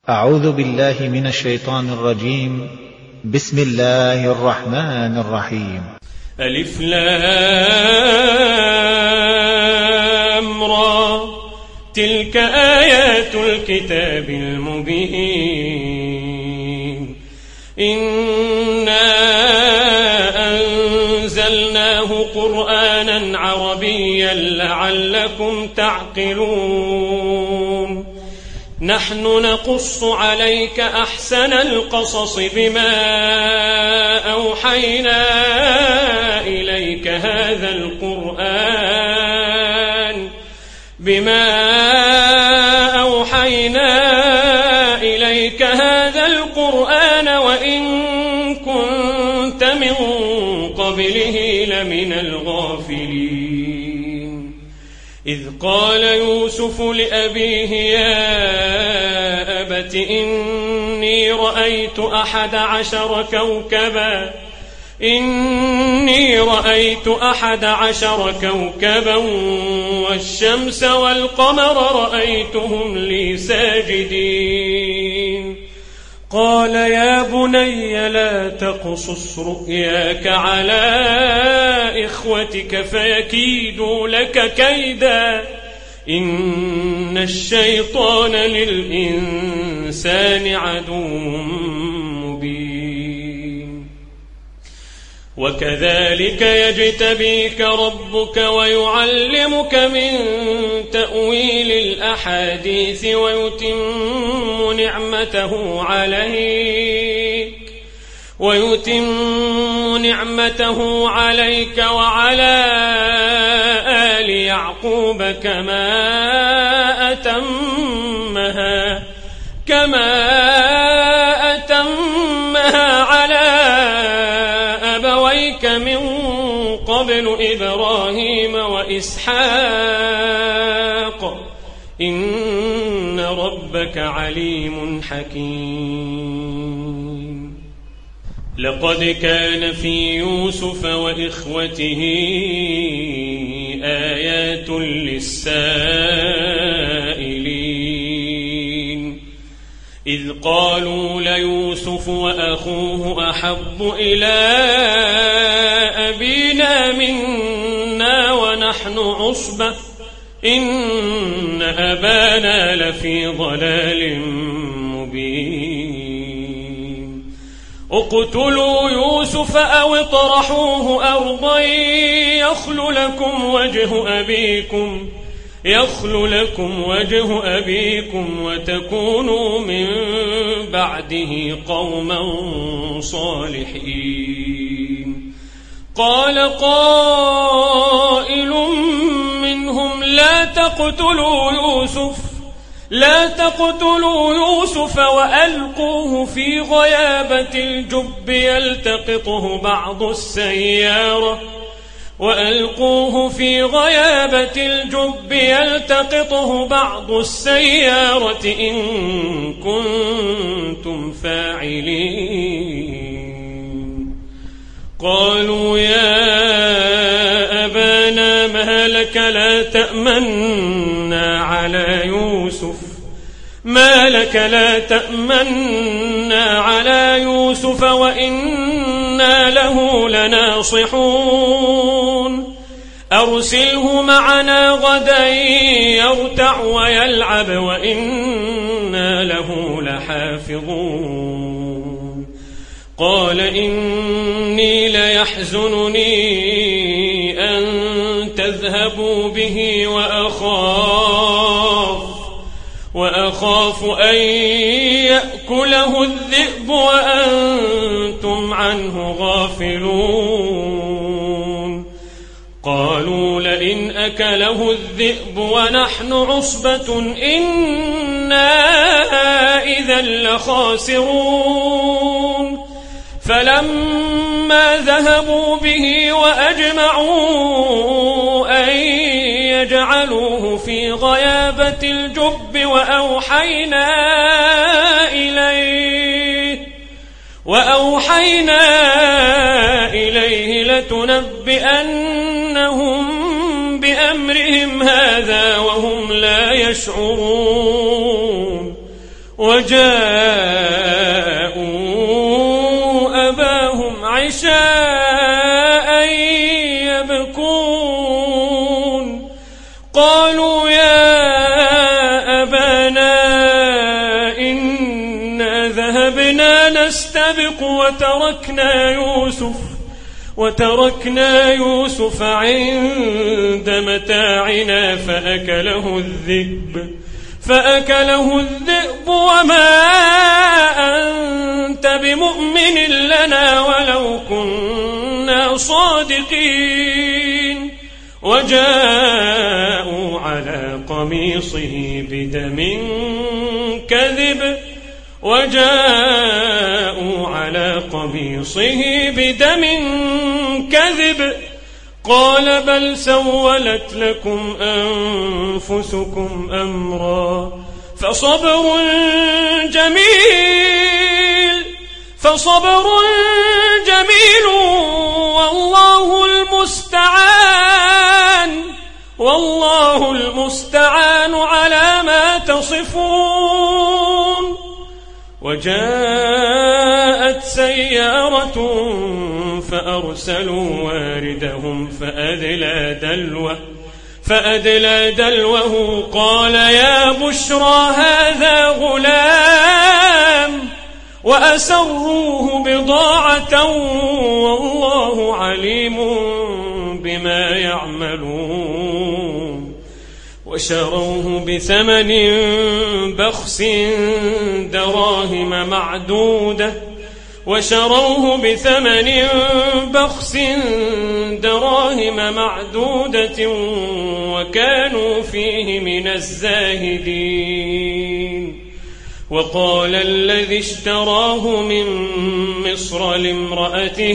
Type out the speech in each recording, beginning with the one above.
أعوذ بالله من الشيطان الرجيم. بسم الله الرحمن الرحيم. ألف لام را تلك آيات الكتاب المبين إنا أنزلناه قرآنا عربيا لعلكم تعقلون نحن نقص عليك أحسن القصص بما أوحينا إليك هذا القرآن وإن كنت من قبله لمن الغافلين إذ قال يوسف لأبيه يا أبت إني رأيت 11 كوكبا والشمس والقمر رأيتهم لي ساجدين قال يا بني لا تقصص رؤياك على إخوتك فيكيدوا لك كيدا إن الشيطان للإنسان عدو مبين وكذلك يجتبيك ربك ويعلمك من تأويل الأحاديث ويتم نعمته عليك وعلى آل يعقوب كما أتمها على أبويك من قبل إبراهيم وإسحاق إن ربك عليم حكيم لقد كان في يوسف وإخوته آيات للسائلين إذ قالوا ليوسف وأخوه أحب إلى أبينا منا ونحن عصبة إن أبانا لفي ضلال مبين اقتلوا يوسف أو اطرحوه أرضا يخل لكم وجه أبيكم وتكونوا من بعده قوما صالحين قال قائل منهم لا تقتلوا يوسف وألقوه في غيابة الجب يلتقطه بعض السيارة إن كنتم فاعلين قالوا يا أبانا ما لك لا تأمنا على يوسف وإنا له لناصحون أرسله معنا غدا يرتع ويلعب وإنا له لحافظون قال إني ليحزنني أن تذهبوا به وأخاف أن يأكله الذئب وأنتم عنه غافلون قالوا لئن أكله الذئب ونحن عصبة إنا إذا لخاسرون فلما ذهبوا به وأجمعوا أن يجعلوه في غيابة الجب وأوحينا إليه لتنبئنهم بأمرهم هذا وهم لا يشعرون وجاءوا أباهم عشاء يبكون قالوا يا أبانا إنا ذهبنا نستبق وتركنا يوسف عند متاعنا فأكله الذئب وما أنت بمؤمن لنا ولو كنا صادقين وجاءوا على قميصه بدم كذب قال بل سولت لكم أنفسكم أمرا فصبر جميل والله المستعان على ما تصفون. وجاءت سيارة فأرسلوا واردهم فأدلى دلوه قال يا بشرى هذا غلام وأسروه بضاعة والله عليم بما يعملون وشروه بثمن بخس دراهم معدودة وكانوا فيه من الزاهدين. وقال الذي اشتراه من مصر لامرأته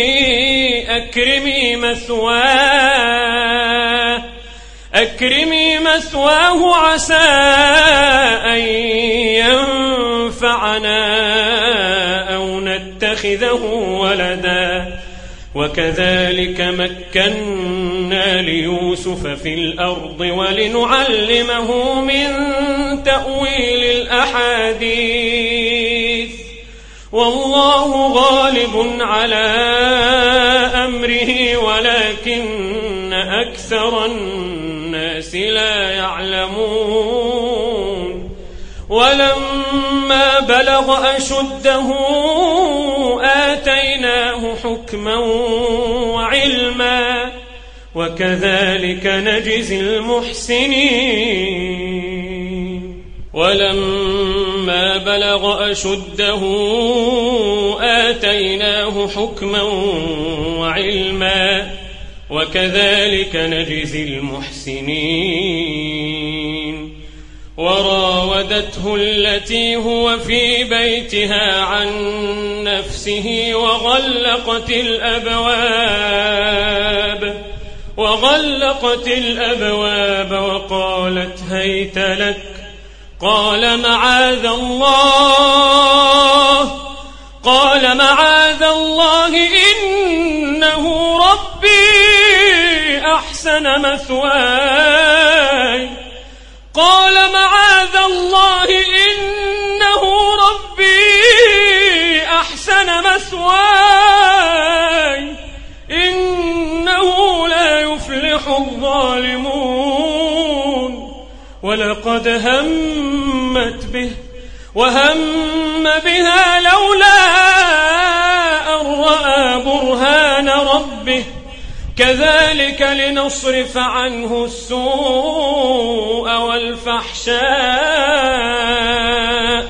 أكرمي مثواه عسى أن ينفعنا أو نتخذه ولدا وكذلك مكنا ليوسف في الأرض ولنعلمه من تأويل الأحاديث والله غالب على أمره ولكن أكثر الناس لا يعلمون. ولما بلغ أشده آتيناه حكما وعلما وكذلك نجزي المحسنين. ولما بلغ أشده آتيناه حكما وعلما وكذلك نجزي المحسنين. وراودته التي هو في بيتها عن نفسه وغلقت الأبواب وقالت هيت لك قال معاذ الله إنه ربي أحسن مثواي إنه لا يفلح الظالمون. ولقد همت به وهم بها لولا أن رأى برهان ربه كذلك لنصرف عنه السوء والفحشاء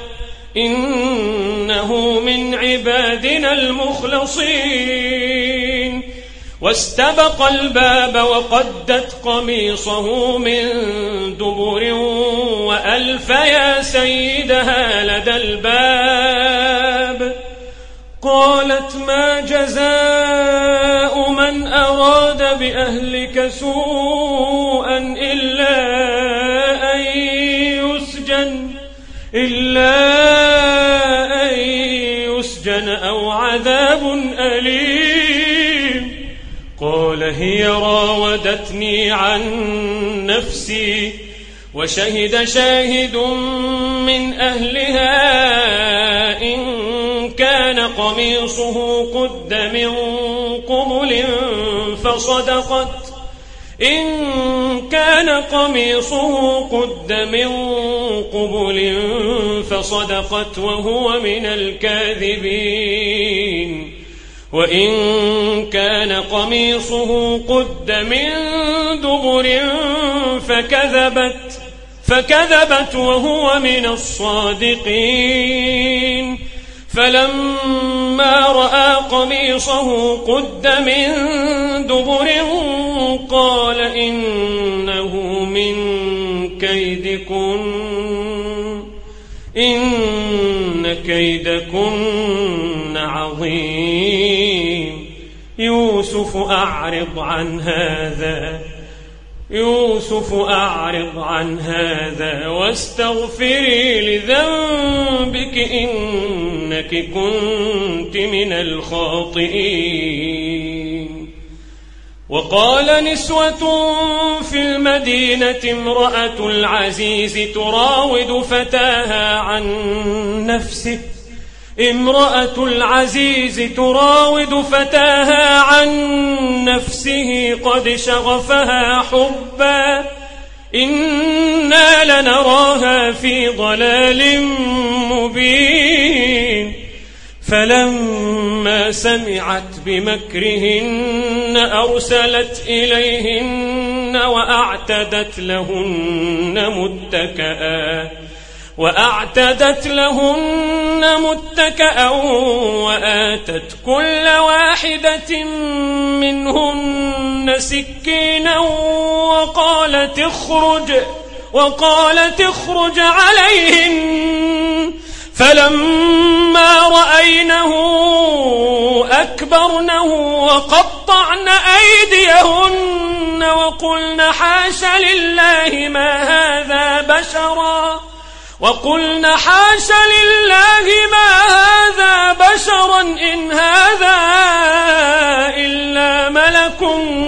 إنه من عبادنا المخلصين. واستبق الباب وقدت قميصه من دبر وألف يا سيدها لدى الباب قالت ما جزاء من أراد بأهلك سوءا إلا أن يسجن أو عذاب أليم. قال هي راودتني عن نفسي وشهد شاهد من أهلها إن كان قميصه قد من قبل فصدقت وهو من الكاذبين وإن كان قميصه قد من دبر فكذبت وهو من الصادقين فلما رأى قميصه قد من دبر قال إنه من كيدكن إن كيدكن عظيم يوسف أعرض عن هذا واستغفري لذنبك إنك كنت من الخاطئين. وقال نسوة في المدينة امرأة العزيز تراود فتاها عن نفسه قد شغفها حبا إنا لنراها في ضلال مبين. فلما سمعت بمكرهن أرسلت إليهن وأعتدت لهن متكأ وآتت كل واحدة منهن سكينا وقالت اخرج عليهن فلما رأينه أكبرنه وقطعن أيديهن وقلن حاش لله ما هذا بشرا إن هذا إلا ملك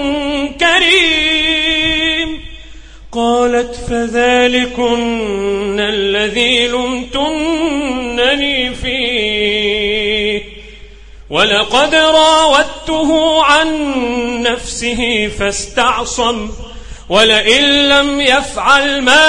كريم. قالت فذلكن الذي لمتنني فيه ولقد راودته عن نفسه فاستعصم ولئن لم يفعل ما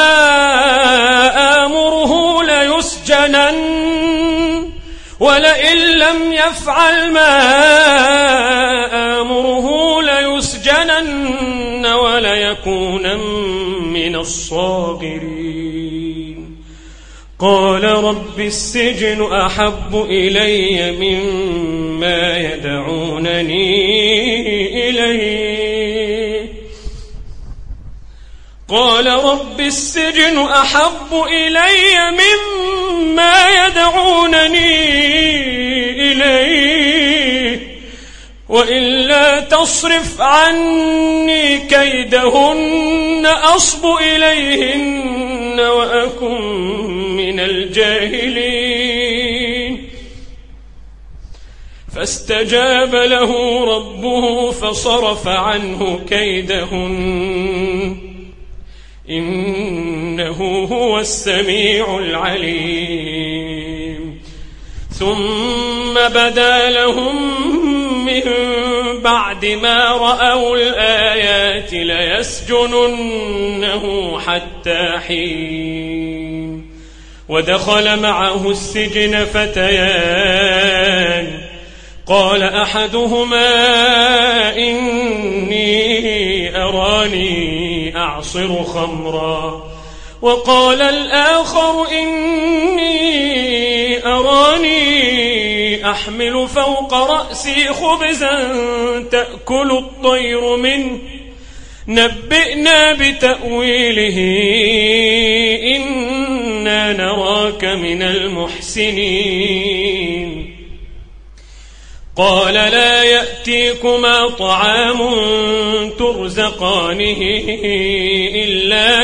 آمره ليسجنن وليكونن من الصاغرين. قال رب السجن أحب إلي مما يدعونني إليه وإلا تصرف عني كيدهن أصب إليهن وأكن من الجاهلين. فاستجاب له ربه فصرف عنه كيدهن إنه هو السميع العليم. ثم بدا لهم من بعد ما رأوا الآيات ليسجننه حتى حين. ودخل معه السجن فتيان قال أحدهما إني أراني أعصر خمرا وقال الآخر إني أراني أحمل فوق رأسي خبزا تأكل الطير منه نبئنا بتأويله إنا نراك من المحسنين. قال لا يأتيكما طعام ترزقانه إلا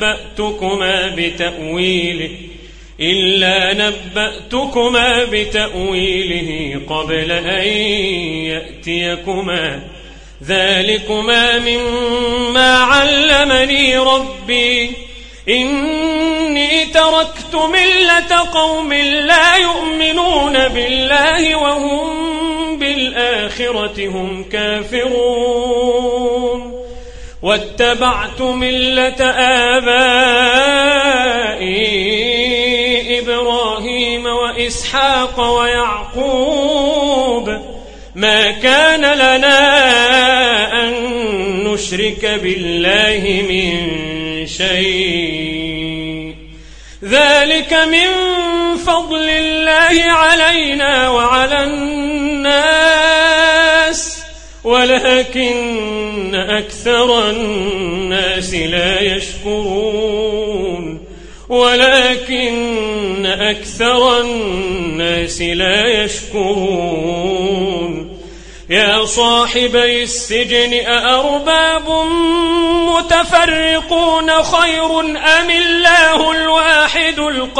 نبأتكما بتأويله قبل أن يأتيكما ذلكما مما علمني ربي إني تركت ملة قوم لا يؤمنون بالله وهم بالآخرة هم كافرون واتبعت ملة آبائي إبراهيم وإسحاق ويعقوب ما كان لنا أن نشرك بالله من شيء ذلك من فضل الله علينا وعلى الناس ولكن أكثر الناس لا يشكرون يا صاحبي السجن أأرباب متفرقون خير أم الله الواحد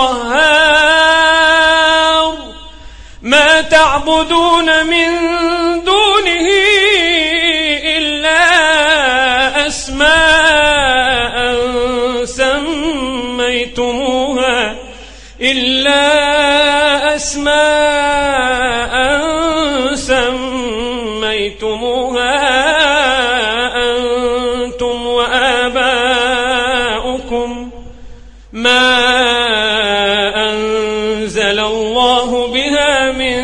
القهار ما تعبدون من دونه إلا أسماء سميتموها أنتم وآباؤكم ما أنزل الله بها من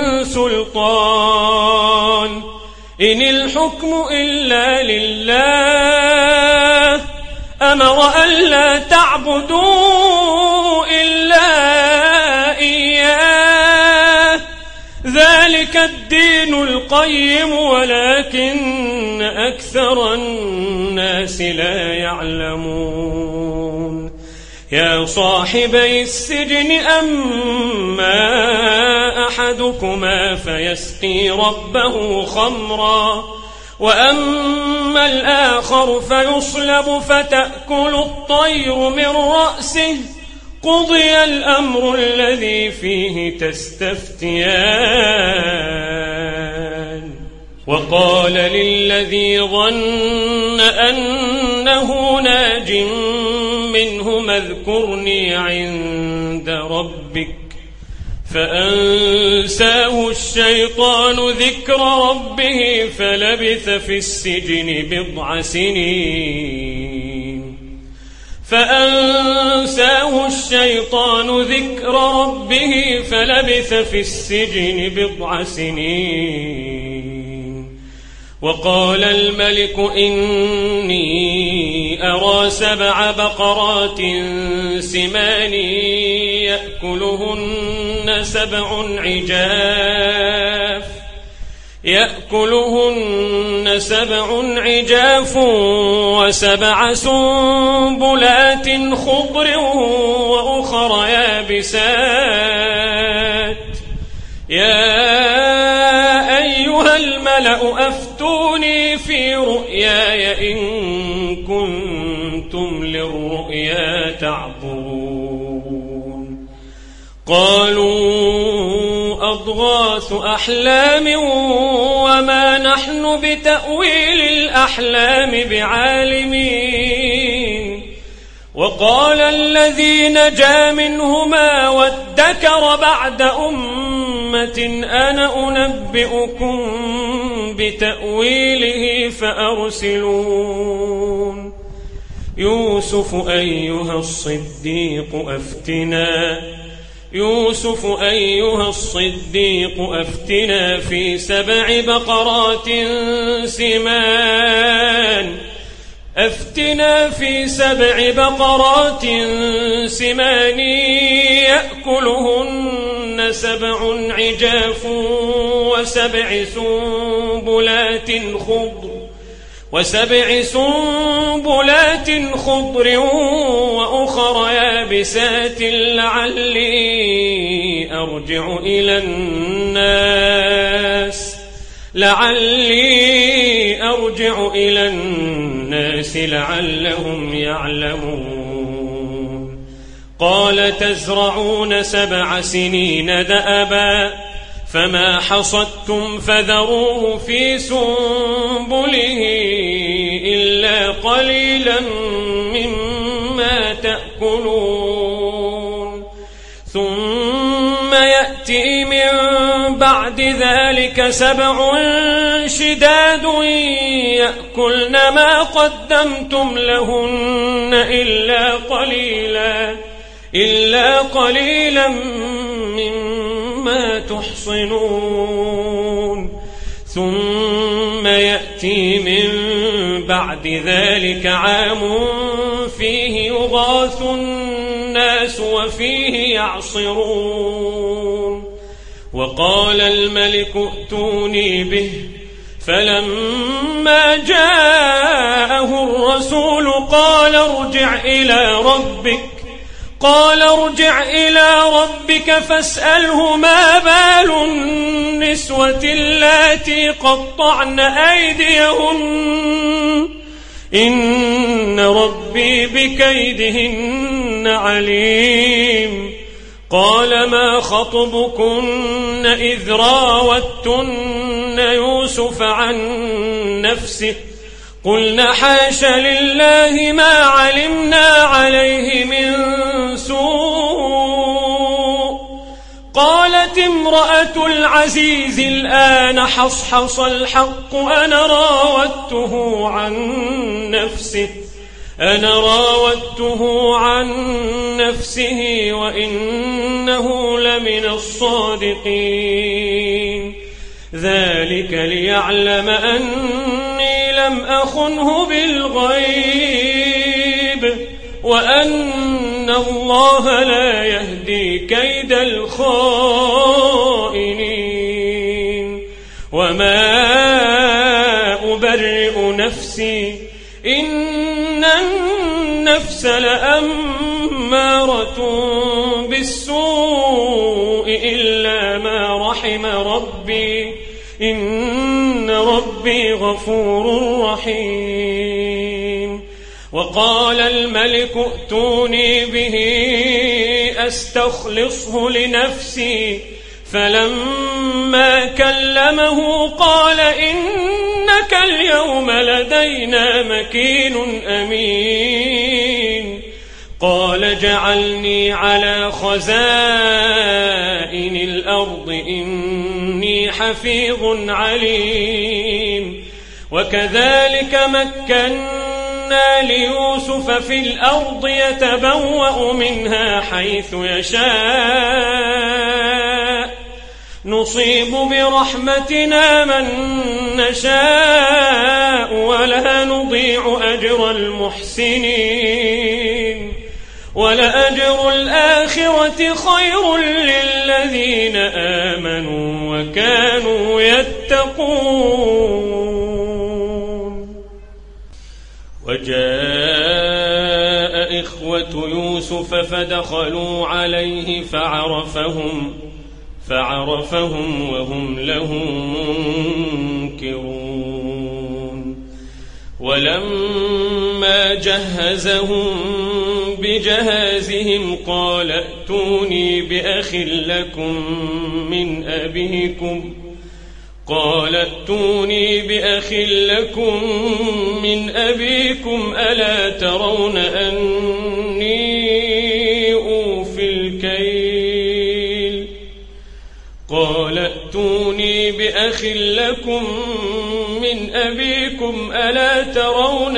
سلطان إن الحكم إلا لله أمر ألا تعبدوا إلا إياه ذلك الدين القيم ولكن أكثر الناس لا يعلمون يا صاحبي السجن أما أحدكما فيسقي ربه خمرا وأما الآخر فيصلب فتأكل الطير من رأسه قضي الأمر الذي فيه تستفتيان وقال للذي ظن أنه ناج منهما اذكرني عند ربك فأنساه الشيطان ذكر ربه فلبث في السجن بضع سنين وقال الملك إني أرى 7 بقرات سمان يأكلهن 7 عجاف و7 سنبلات خضر وأخر يابسات يا أيها الملأ أفتوني في رؤياي إن كنتم للرؤيا تعبرون قالوا أضغاث أحلام وما نحن بتأويل الأحلام بعالمين وقال الذي نجا منهما وادكر بعد أمة أنا أنبئكم بتأويله فأرسلون يوسف أيها الصديق أفتنا في 7 بقرات سمان يأكلهن 7 عجاف و7 سنبلات خضر وأخر يابسات لعلي أرجع إلى الناس لعلهم يعلمون قال تزرعون 7 سنين دأبا فما حصدتم فذروه في سنبله إلا قليلا مما ما تأكلون ثم يأتي من بعد ذلك 7 شداد يأكلن ما قدمتم لهن إلا قليلا مما تحصنون ثم يأتي من بعد ذلك عام فيه يغاث الناس وفيه يعصرون وقال الملك ائتوني به فلما جاءه الرسول قال ارجع إلى ربك فاسأله ما بال النسوة اللاتي قطعن أيديهن إن ربي بكيدهن عليم قال ما خطبكن إذ راوتن يوسف عن نفسه قلنا حاش لله ما علمنا عليه من سوء قالت امرأة العزيز الآن حصحص الحق أنا راودته عن نفسه وإنه لمن الصادقين ذلك ليعلم أني لم أخنه بالغيب وأن الله لا يهدي كيد الخائنين وما أبرئ نفسي إن النفس لأمارة بالسوء إلا ما رحم ربي إن ربي غفور رحيم وقال الملك ائتوني به أستخلصه لنفسي فلما كلمه قال إنك اليوم لدينا مكين أمين قال جعلني على خزائن الأرض إني حفيظ عليم وكذلك مكنا ليوسف في الأرض يتبوأ منها حيث يشاء نصيب برحمتنا من نشاء ولا نضيع أجر المحسنين ولأجر الآخرة خير للذين آمنوا وكانوا يتقون وجاء إخوة يوسف فدخلوا عليه فعرفهم وهم له منكرون ولما جهزهم بجهازهم قال ائتوني بأخ لكم من أبيكم ألا ترون أني أوفي الكيل قال ائتوني بأخ لكم من أبيكم ألا ترون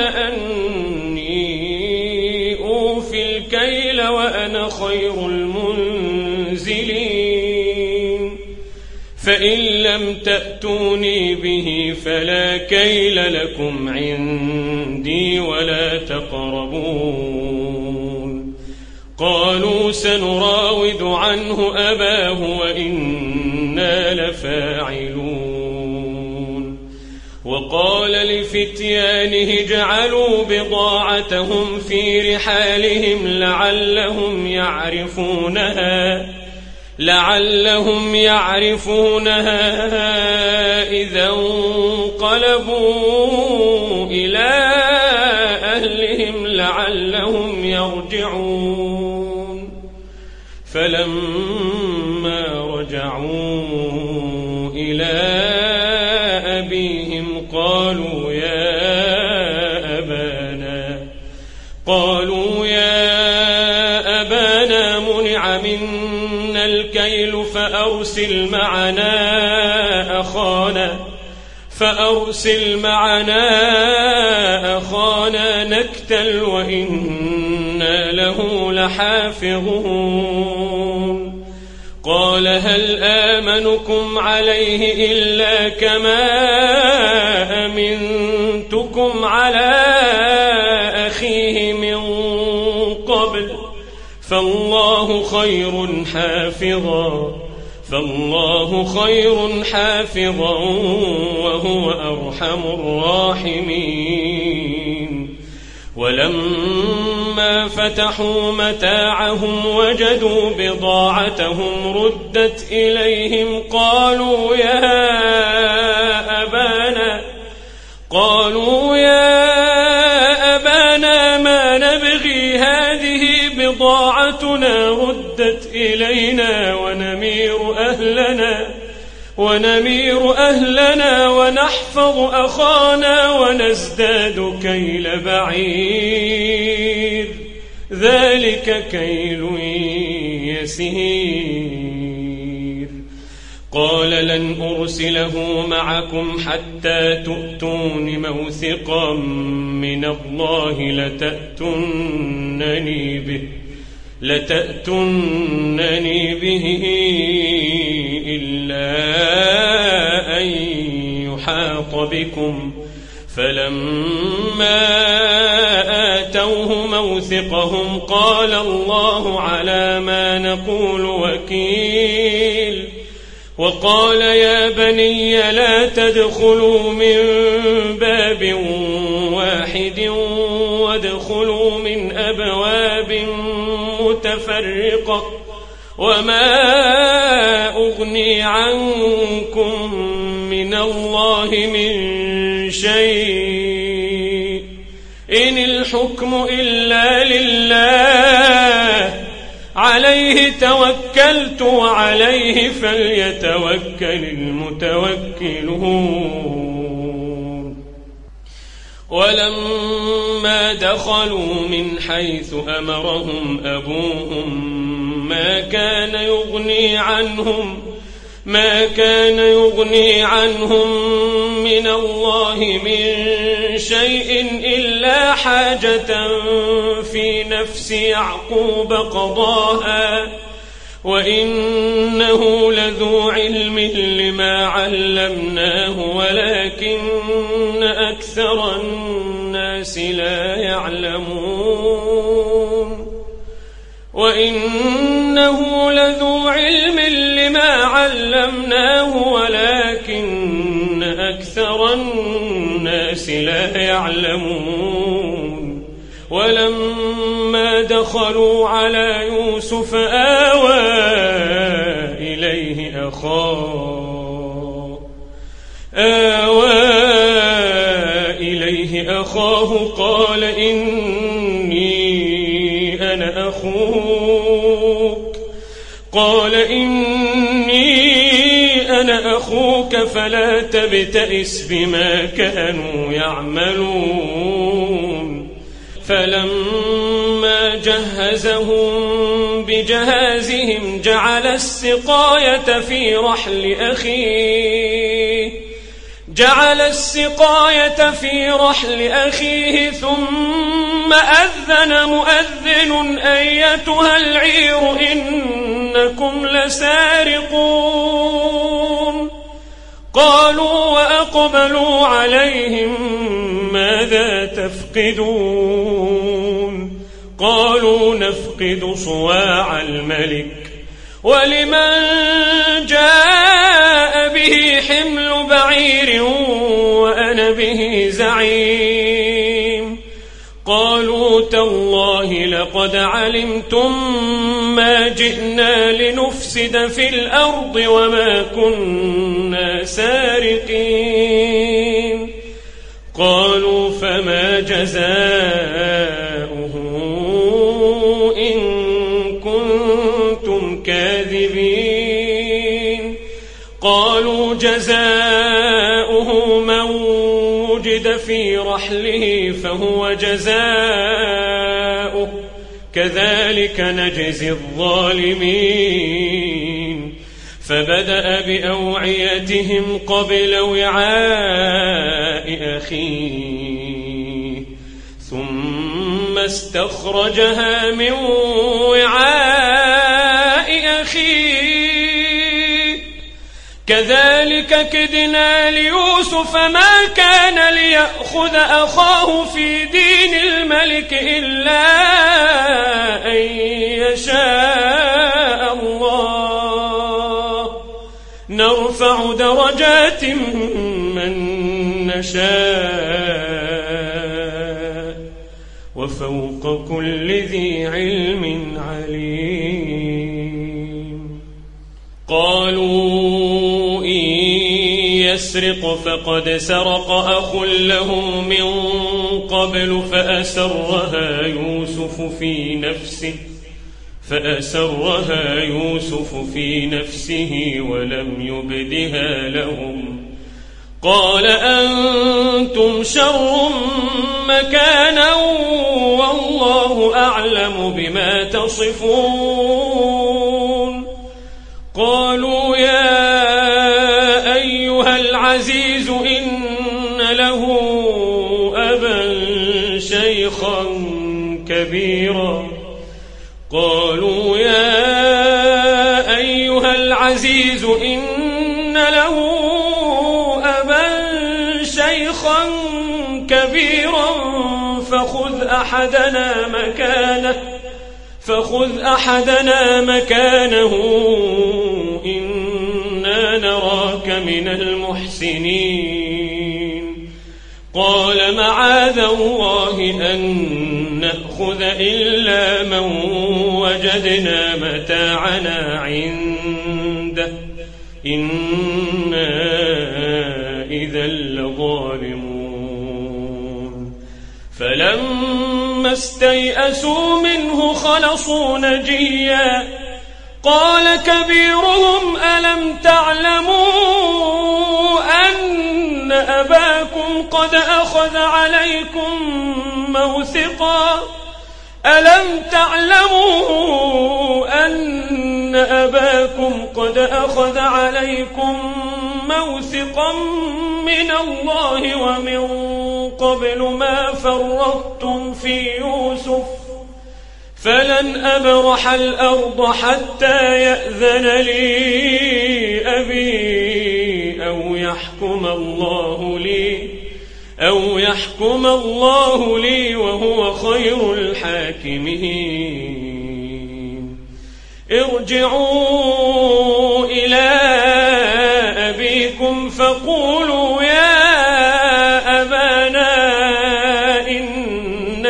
أني أوفي الكيل وأنا خير المنزلين فإن لم تأتوني به فلا كيل لكم عندي ولا تقربون قالوا سنراود عنه أباه وإنا لفاعلون وقال لفتيانه اجعلوا بضاعتهم في رحالهم لعلهم يعرفونها إذا انقلبوا إلى أهلهم لعلهم يرجعون فلما رجعوا إلى أبيهم قالوا يا فأرسل معنا أخانا نكتل وإنا له لحافظون قال هل آمنكم عليه إلا كما أمنتكم على أخيه من قبل فالله خير حافظا وهو أرحم الراحمين ولما فتحوا متاعهم وجدوا بضاعتهم ردت إليهم قالوا يا أبانا ما نبغي هذه بضاعتنا ردت إلينا ونمير أهلنا ونحفظ أخانا ونزداد كيل بعير ذلك كيل يسير قال لن أرسله معكم حتى تؤتون موثقا من الله لتأتونني به إلا أن يحاط بكم فلما آتوه موثقهم قال الله على ما نقول وكيل وقال يا بني لا تدخلوا من باب واحد وادخلوا من أبواب متفرقة وما أغني عنكم من الله من شيء إن الحكم إلا لله عليه توكلت وعليه فليتوكل المتوكلون ولما دخلوا من حيث أمرهم أبوهم ما كان يغني عنهم من الله من شيء إلا حاجة في نفس يعقوب قضاها وإنه لذو علم لما علمناه ولكن أكثر الناس لا يعلمون وإنه لذو علم لما علمناه ولكن أكثر الناس لا يعلمون ولما دخلوا على يوسف آوى إليه أخاه قال إني أنا أخوك فلا تبتئس بما كانوا يعملون فلما جهزهم بجهازهم جعل السقاية في رحل أخيه ثم أذن مؤذن أيتها العير إنكم لسارقون قالوا وأقبلوا عليهم ماذا تفقدون قالوا نفقد صواع الملك ولمن جاء به حمل بعير وأنا به زعيم قالوا تالله لقد علمتم ما جئنا لنفسد في الأرض وما كنا سارقين قالوا فما جزاؤه إن كنتم كاذبين قالوا جزاؤه من وجد في رحله فهو جزاؤه كذلك نجزي الظالمين فبدأ بأوعيتهم قبل وعاء أخيه ثم استخرجها من وعاء أخيه كذلك كدنا ليوسف ما كان ليأخذ أخاه في دين الملك إلا أن يشاء الله نرفع درجات من نشاء وفوق كل ذي علم عليم. قالوا إن يسرق فقد سرق أخ له من قبل فأسرها يوسف في نفسه ولم يبدها لهم قال أنتم شر مكانا والله أعلم بما تصفون. قالوا يا أيها العزيز إن له أبا شيخا كبيرا فخذ أحدنا مكانه إنا نراك من المحسنين. قال معاذ الله أن نأخذ إلا من وجدنا متاعنا عنده إنا إذا لظالمون. فلما استيئسوا منه خلصوا نجيا قال كبيرهم ألم تعلموا أن أباكم قد أخذ عليكم موثقا من الله ومن قبل ما فرطتم في يوسف فلن أبرح الأرض حتى يأذن لي أبي أو يحكم الله لي وهو خير الحاكمين. ارجعوا إلى أبيكم فقولوا يا أبانا إن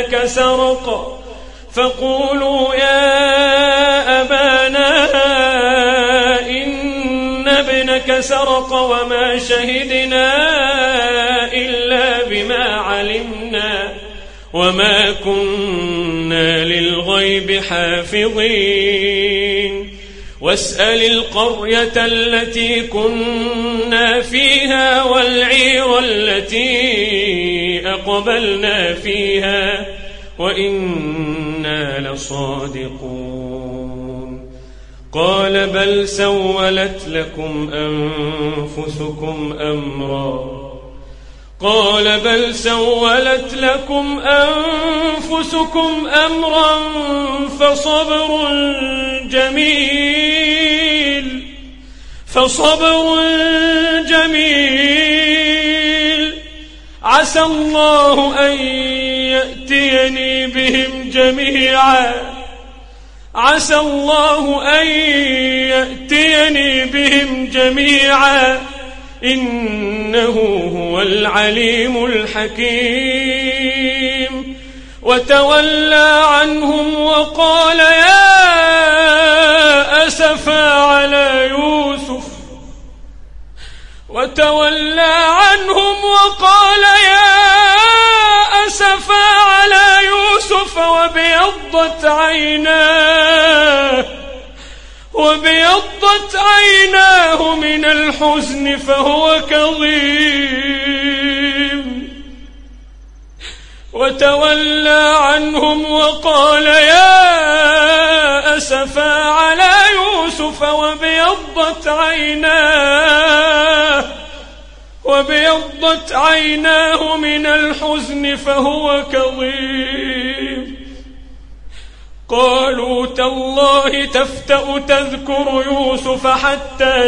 ابنك سرق وما شهدنا إلا بما علمنا وما كنا للغيب حافظين. واسأل القرية التي كنا فيها والعير التي أقبلنا فيها وإنا لصادقون. قال بل سولت لكم أنفسكم أمرا فصبر جميل عسى الله أن يأتيني بهم جميعا إنه هو العليم الحكيم. وتولى عنهم وقال يا أسفا على يوسف وبيضت عيناه من الحزن فهو كظيم. وتولى عنهم وقال يا أسفا على يوسف وابيضت عيناه من الحزن فهو كظيم. قالوا تالله تفتأ تذكر يوسف حتى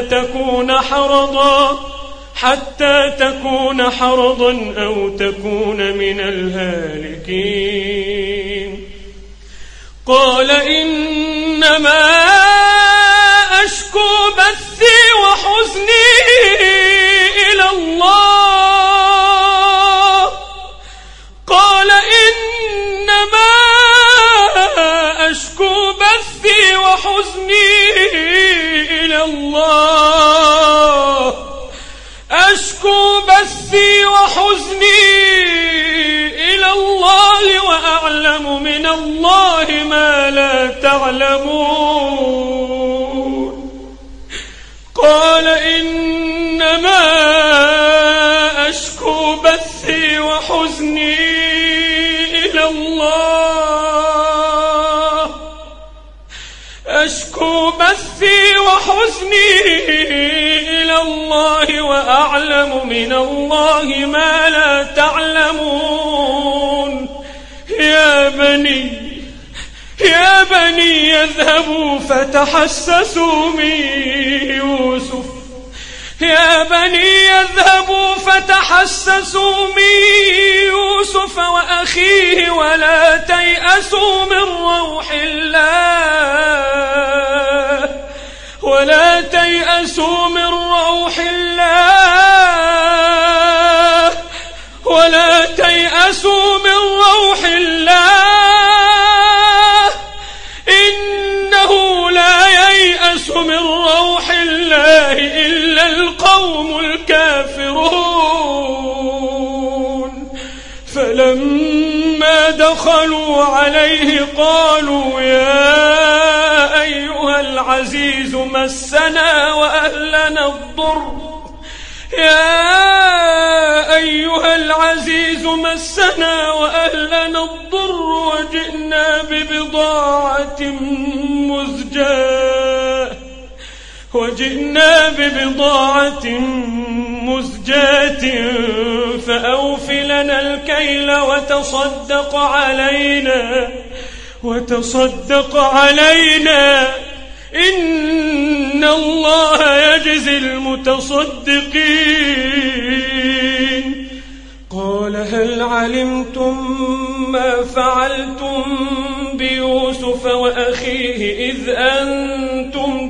تكون حرضا أو تكون من الهالكين. قال إنما أشكو بثي وحزني إلى الله. قال إنما أشكو بثي وحزني إلى الله. أشكو بثي وحزني إلى الله وأعلم من الله ما لا تعلمون. قال إنما أشكو بثي وحزني إلى الله. أشكو بثي وحزني إلى الله وأعلم من الله ما لا تعلمون. يا بني يذهبوا فتحسسوا من يوسف. يا بني يذهبوا فتحسسوا من يوسف وأخيه ولا تيأسوا من روح الله. ولا تيأسوا من روح الله. ولا تيأسوا من روح الله. إنه لا ييأس من روح الله إلا القوم الكافرون. فلما دخلوا عليه قالوا يا أيها العزيز مسنا وأهلنا الضر. يا أيها العزيز مسنا وأهلنا الضر وجئنا ببضاعة مزجاة فأوف لنا الكيل وتصدق علينا إن الله يجزي المتصدقين. قال هل علمتم ما فعلتم بيوسف وأخيه إذ أنتم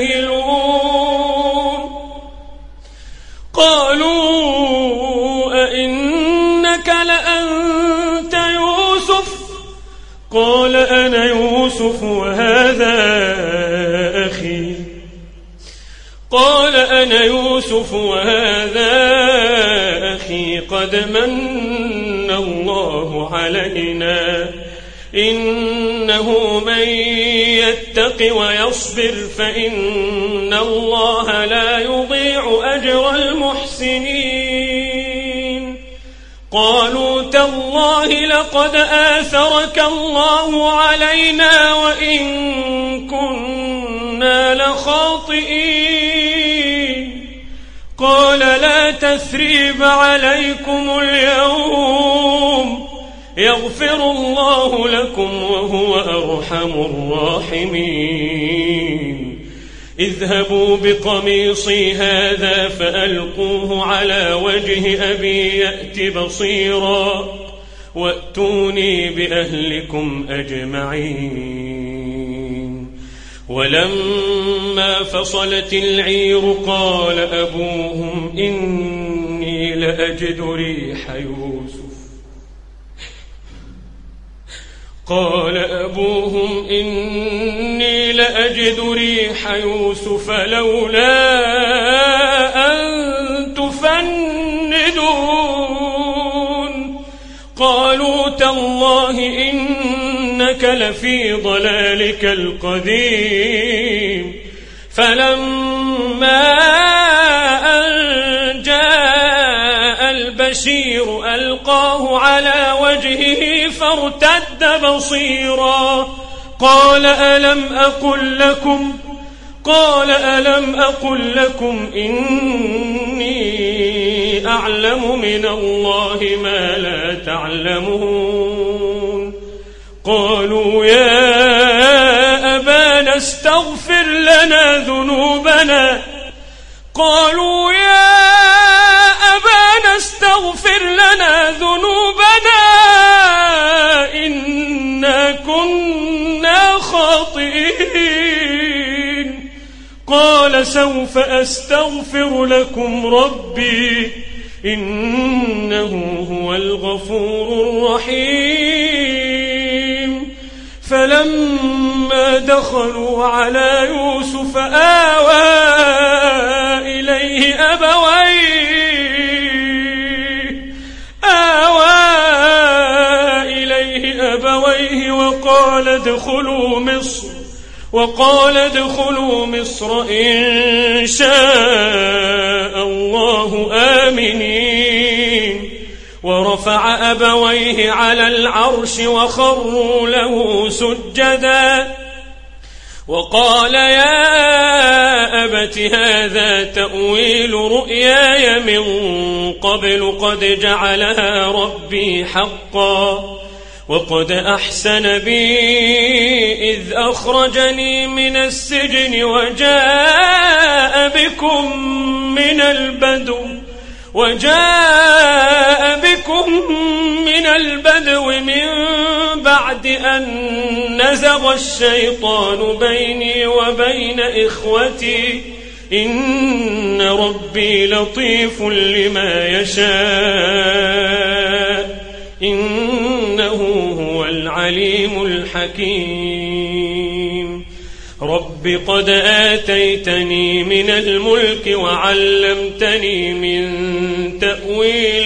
جاهلون؟ قالوا أئنك لأنت يوسف؟ قال أنا يوسف وهذا أخي قد من الله علينا إنه من يتق ويصبر فإن الله لا يضيع أجر المحسنين. قالوا تالله لقد آثرك الله علينا وإن كنا لخاطئين. قال لا تثريب عليكم اليوم يغفر الله لكم وهو أرحم الراحمين. اذهبوا بقميصي هذا فألقوه على وجه أبي يأت بصيرا وأتوني بأهلكم أجمعين. ولما فصلت العير قال أبوهم إني لأجد ريح يوسف لولا أن تفندون. قالوا تالله إنك لفي ضلالك القديم. فلما أن جاء البشير ألقاه على وجهه فارتد بصيرا قال ألم أقل لكم إني أعلم من الله ما لا تعلمون. قالوا يا أبانا استغفر لنا ذنوبنا إنا كنا خاطئين. قال سوف أستغفر لكم ربي إنه هو الغفور الرحيم. فلما دخلوا على يوسف آوى إليه أبويه وقال ادخلوا مصر إن شاء الله آمنين. ورفع أبويه على العرش وخروا له سجدا وقال يا أبت هذا تأويل رؤياي من قبل قد جعلها ربي حقا وقد أحسن بي إذ أخرجني من السجن وجاء بكم من البدو من بعد أن نزغ الشيطان بيني وبين إخوتي إن ربي لطيف لما يشاء إنه هو العليم الحكيم. رب قد آتيتني من الملك وعلمتني من تأويل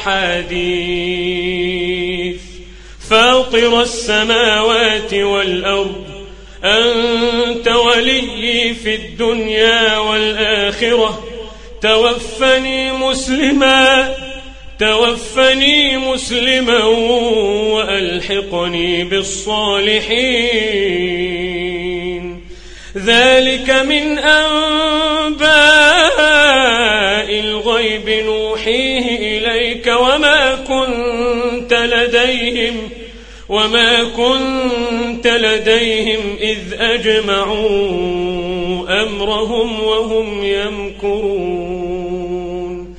الأحاديث فاطر السماوات والأرض أنت ولي في الدنيا والآخرة توفني مسلما وألحقني بالصالحين. ذلك من أنباء الغيب نوحيه إليك وما كنت لديهم إذ أجمعوا أمرهم وهم يمكرون.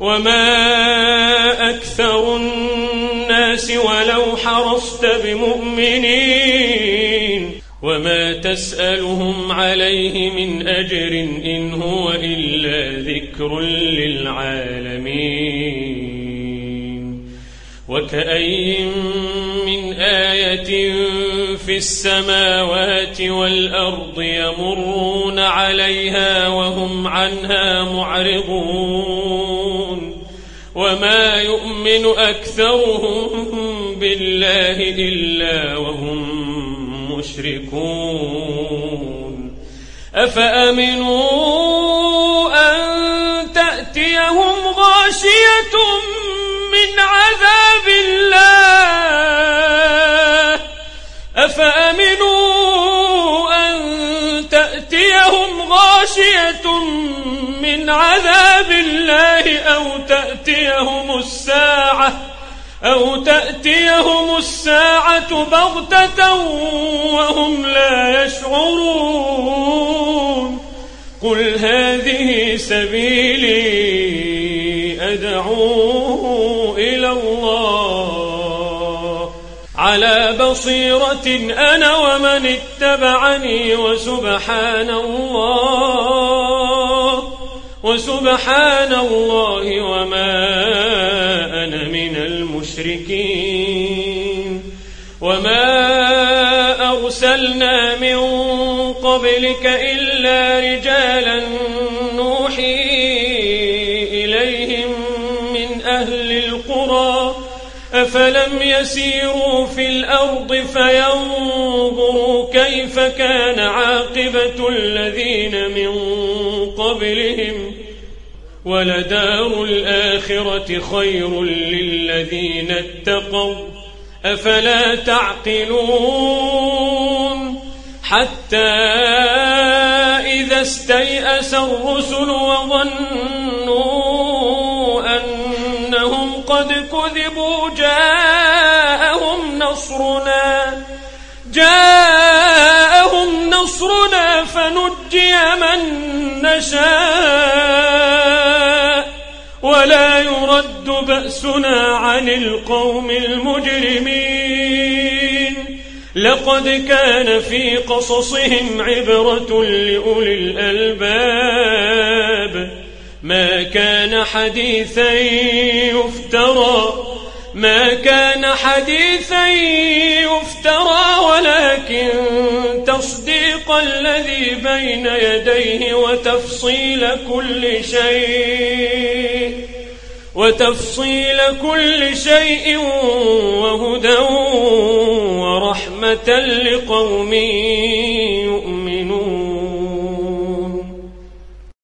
وما أكثر الناس ولو حرصت بمؤمنين وما تسألهم عليه من أجر إن هو إلا ذكر للعالمين. وكأي من آية في السماوات والأرض يمرون عليها وهم عنها معرضون. وما يؤمن أكثرهم بالله إلا وهم مشركون. أفأمنوا أن تأتيهم غاشية من عذاب الله أو تأتيهم الساعة بغتة وهم لا يشعرون. قل هذه سبيلي أدعو إلى الله على بصيرة أنا ومن اتبعني وسبحان الله وما أنا من المشركين. وما أرسلنا من قبلك إلا رجالا نوحي إليهم من أهل القرى أفلم يسيروا في الأرض فينظروا كيف كان عاقبة الذين من قبلهم ولدار الآخرة خير للذين اتقوا أفلا تعقلون. حتى إذا استيأس الرسل وظنوا أنهم قد كذبوا جاءهم نصرنا فنجي من نشاء ولا يرد بأسنا عن القوم المجرمين. لقد كان في قصصهم عبرة لأولي الألباب ما كان حديثا يفترى ولكن تصديق الذي بين يديه وتفصيل كل شيء وهدى ورحمة لقوم يؤمنون.